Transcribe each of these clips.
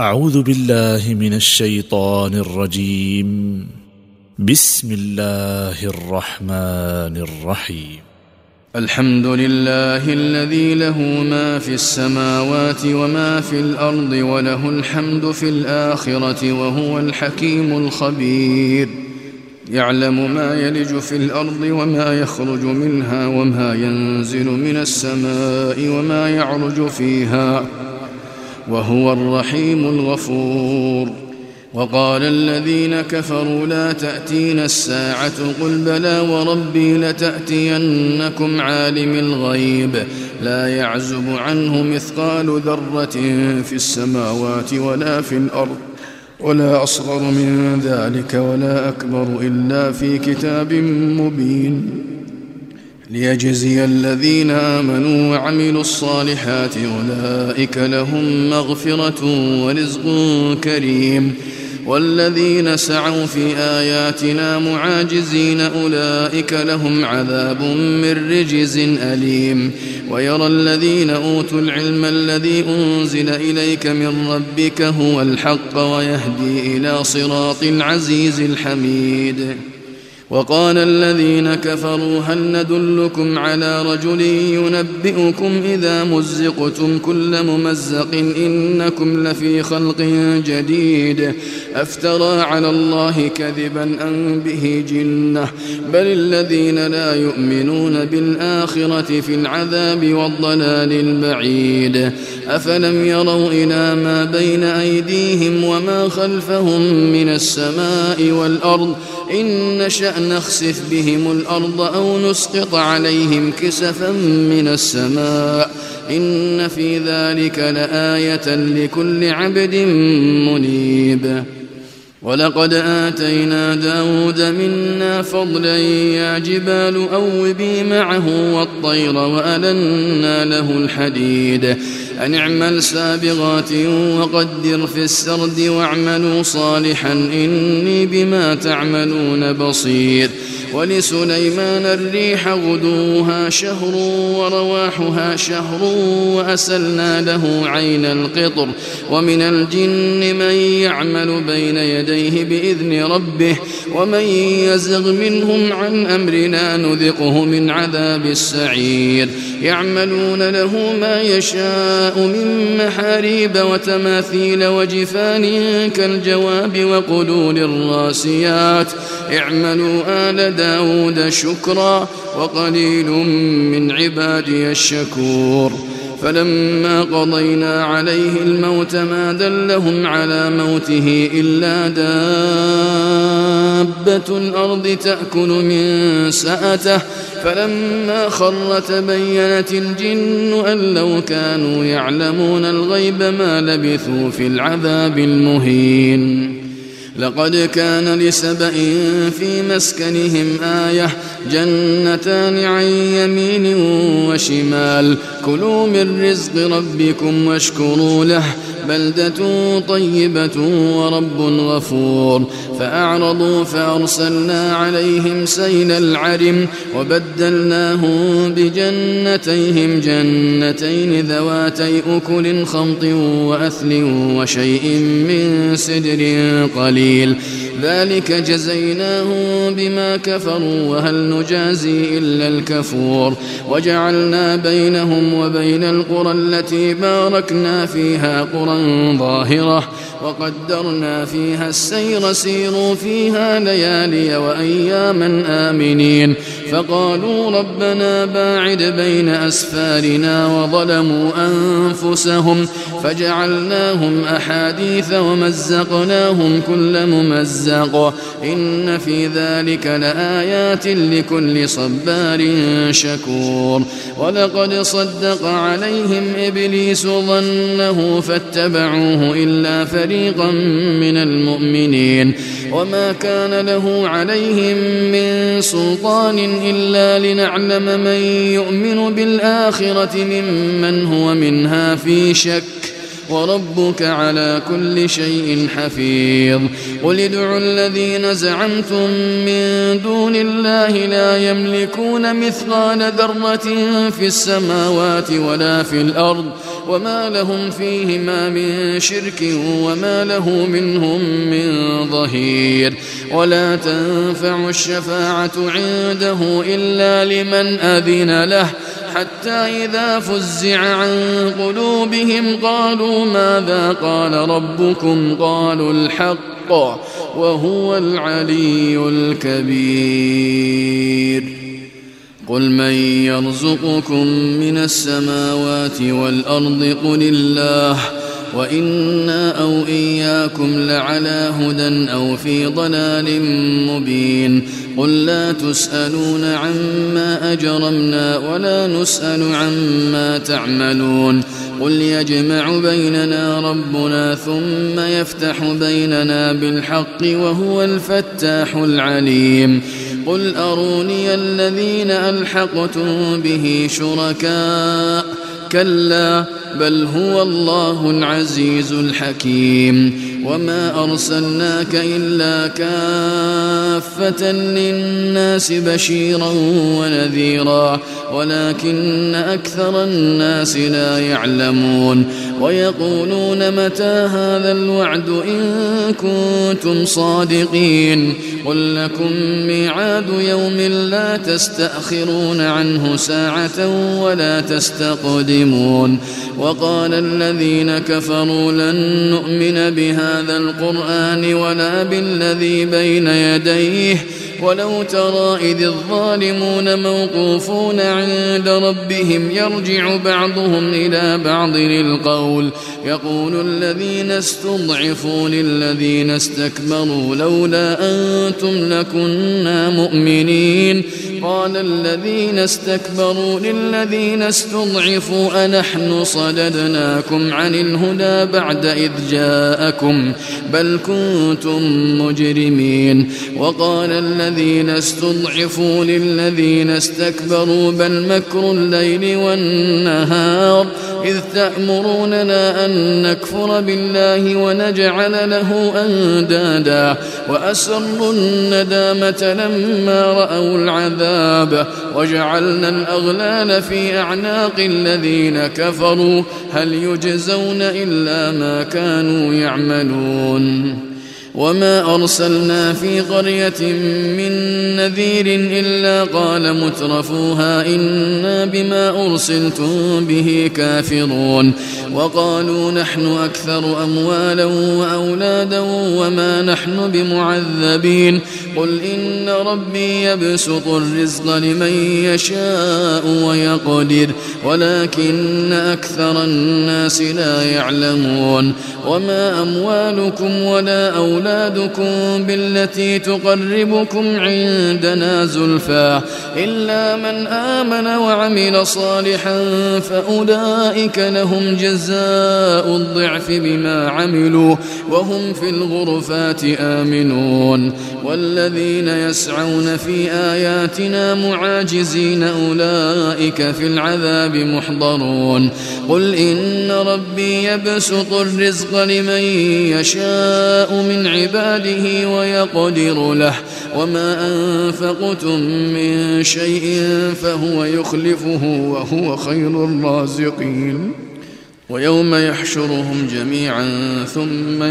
أعوذ بالله من الشيطان الرجيم. بسم الله الرحمن الرحيم. الحمد لله الذي له ما في السماوات وما في الأرض وله الحمد في الآخرة وهو الحكيم الخبير. يعلم ما يلج في الأرض وما يخرج منها وما ينزل من السماء وما يعرج فيها وهو الرحيم الغفور. وقال الذين كفروا لا تأتينا الساعة قل بلى وربي لتأتينكم عالم الغيب لا يعزب عنه مثقال ذرة في السماوات ولا في الأرض ولا أصغر من ذلك ولا أكبر إلا في كتاب مبين ليجزي الذين آمنوا وعملوا الصالحات أولئك لهم مغفرة ورزق كريم. والذين سعوا في آياتنا معاجزين أولئك لهم عذاب من رجز أليم. ويرى الذين أوتوا العلم الذي أنزل إليك من ربك هو الحق ويهدي إلى صراط العزيز الحميد. وقال الذين كفروا هل ندلكم على رجل ينبئكم إذا مزقتم كل ممزق إنكم لفي خلق جديد أفترى على الله كذبا أم به جنة بل الذين لا يؤمنون بالآخرة في العذاب والضلال البعيد. أفلم يروا إلى ما بين أيديهم وما خلفهم من السماء والأرض إن نشأ نخسف بهم الأرض أو نسقط عليهم كسفا من السماء إن في ذلك لآية لكل عبد منيب. ولقد آتينا داود منا فضلا يا جبال أوبي معه والطير وألنا له الحديد أن اعمل سابغات وقدر في السرد واعملوا صالحا إني بما تعملون بصير. ولسليمان الريح غدوها شهر ورواحها شهر وأسلنا له عين القطر. ومن الجن من يعمل بين يديه بإذن ربه ومن يزغ منهم عن أمرنا نذقه من عذاب السعير. يعملون له ما يشاء من محاريب وتماثيل وجفان كالجواب وقدور الراسيات اعملوا آل داود شكرا وقليل من عبادي الشكور. فلما قضينا عليه الموت ما دلهم على موته إلا دابة الأرض تأكل من سأته فلما خر تبينت الجن أن لو كانوا يعلمون الغيب ما لبثوا في العذاب المهين. لقد كان لسبإ في مسكنهم آية جنتان عن يمين وشمال كلوا من رزق ربكم واشكروا له بلدة طيبة ورب غفور. فأعرضوا فأرسلنا عليهم سيل العرم وبدلناهم بجنتيهم جنتين ذواتي أكل خمط وأثل وشيء من سدر قليل ذلك جزيناهم بما كفروا وهل نجازي إلا الكفور. وجعلنا بينهم وبين القرى التي باركنا فيها قرى ظاهرة وقدرنا فيها السير سيروا فيها ليالي وأياما آمنين. فقالوا ربنا باعد بين أسفارنا وظلموا أنفسهم فجعلناهم أحاديث ومزقناهم كل ممزق إن في ذلك لآيات لكل صبار شكور. ولقد صدق عليهم إبليس ظنه فاتبعوه إلا فريقا من المؤمنين وما كان له عليهم من سلطان إلا لنعلم من يؤمن بالآخرة ممن هو منها في شك وربك على كل شيء حفيظ. قل ادعوا الذين زعمتم من دون الله لا يملكون مثقال ذرة في السماوات ولا في الأرض وما لهم فيهما من شرك وما له منهم من ظهير. ولا تنفع الشفاعة عنده إلا لمن أذن له حتى إذا فزع عن قلوبهم قالوا ماذا قال ربكم قالوا الحق وهو العلي الكبير. قل من يرزقكم من السماوات والأرض قل الله وإنا أو إياكم لعلى هدى أو في ضلال مبين. قل لا تسألون عما أجرمنا ولا نسأل عما تعملون. قل يجمع بيننا ربنا ثم يفتح بيننا بالحق وهو الفتاح العليم. قل أروني الذين ألحقتم به شركاء كلا بل هو الله العزيز الحكيم. وما أرسلناك إلا كافة للناس بشيرا ونذيرا ولكن أكثر الناس لا يعلمون. ويقولون متى هذا الوعد إن كنتم صادقين. قل لكم ميعاد يوم لا تستأخرون عنه ساعة ولا تستقدمون. وقال الذين كفروا لن نؤمن بهذا القرآن ولا بالذي بين يديه ولو ترى إذ الظالمون موقوفون عند ربهم يرجع بعضهم إلى بعض القول يقول الذين استضعفوا للذين استكبروا لولا أنتم لكنا مؤمنين. قال الذين استكبروا للذين استضعفوا أنحن صددناكم عن الهدى بعد إذ جاءكم بل كنتم مجرمين. وقال الذين استضعفوا للذين استكبروا بل مكر الليل والنهار إذ تأمروننا أن نكفر بالله ونجعل له أندادا وأسروا الندامة لما رأوا العذاب وجعلنا الأغلال في أعناق الذين كفروا هل يجزون إلا ما كانوا يعملون. وما أرسلنا في قرية من نذير إلا قال مترفوها إنا بما أرسلتم به كافرون. وقالوا نحن أكثر أموالا وأولادا وما نحن بمعذبين. قل إن ربي يبسط الرزق لمن يشاء ويقدر ولكن أكثر الناس لا يعلمون. وما أموالكم ولا أولادكم بالتي تقربكم عندنا زلفى إلا من آمن وعمل صالحا فأولئك لهم جزاء الضعف بما عملوا وهم في الغرفات آمنون. والذين يسعون في آياتنا معاجزين أولئك في العذاب محضرون. قل إن ربي يبسط الرزق لمن يشاء من عباده ويقدر له وما أنفقتم من شيء فهو يخلفه وهو خير الرازقين. ويوم يحشرهم جميعا ثم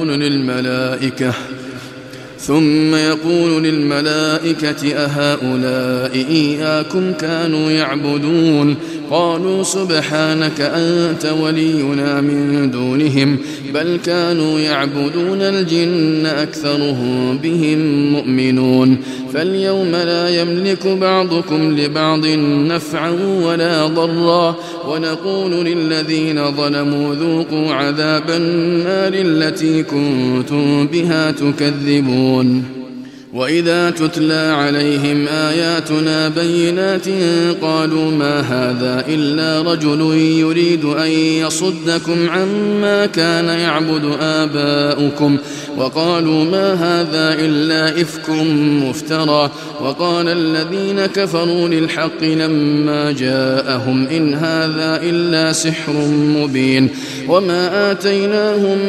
يقول للملائكة أهؤلاء إياكم كانوا يعبدون قالوا سبحانك أنت ولينا من دونهم بل كانوا يعبدون الجن أكثرهم بهم مؤمنون. فاليوم لا يملك بعضكم لبعض نفعا ولا ضرا ونقول للذين ظلموا ذوقوا عذاب النار التي كنتم بها تكذبون. وإذا تتلى عليهم آياتنا بينات قالوا ما هذا إلا رجل يريد أن يصدكم عما كان يعبد آباؤكم وقالوا ما هذا إلا إفك مفترى. وقال الذين كفروا للحق لما جاءهم إن هذا إلا سحر مبين. وما آتيناهم من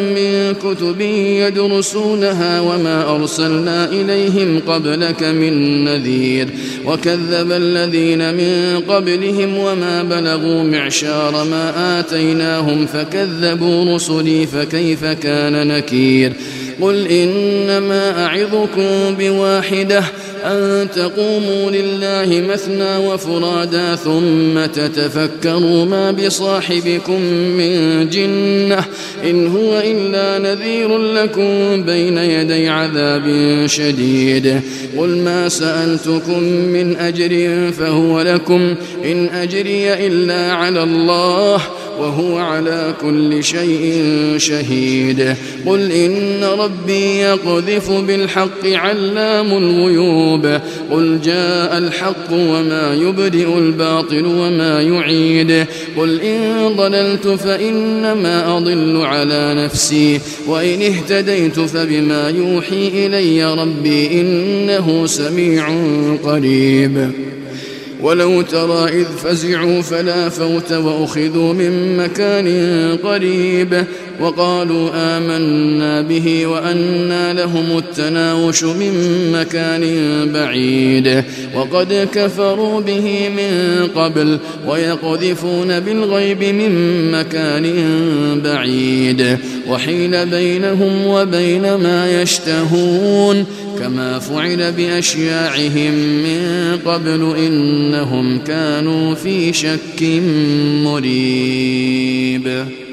كتب يدرسونها وما أرسلنا إليهم قبلك من نذير وكذب الذين من قبلهم وما بلغوا معشار ما آتيناهم فكذبوا رسلي فكيف كان نكير قل إنما أعظكم بواحدة أن تقوموا لله مثنى وفرادا ثم تتفكروا ما بصاحبكم من جنة إن هو إلا نذير لكم بين يدي عذاب شديد قل ما سألتكم من أجر فهو لكم إن أجري إلا على الله وهو على كل شيء شهيد قل إن ربي يقذف بالحق علام الغيوب قل جاء الحق وما يبدئ الباطل وما يعيد قل إن ضللت فإنما أضل على نفسي وإن اهتديت فبما يوحي إلي ربي إنه سميع قريب ولو ترى إذ فزعوا فلا فوت وأخذوا من مكان قريب وقالوا آمنا به وأنى لهم التناوش من مكان بعيد وقد كفروا به من قبل ويقذفون بالغيب من مكان بعيد وحيل بينهم وبين ما يشتهون كما فعل بأشياعهم من قبل إنهم كانوا في شك مريب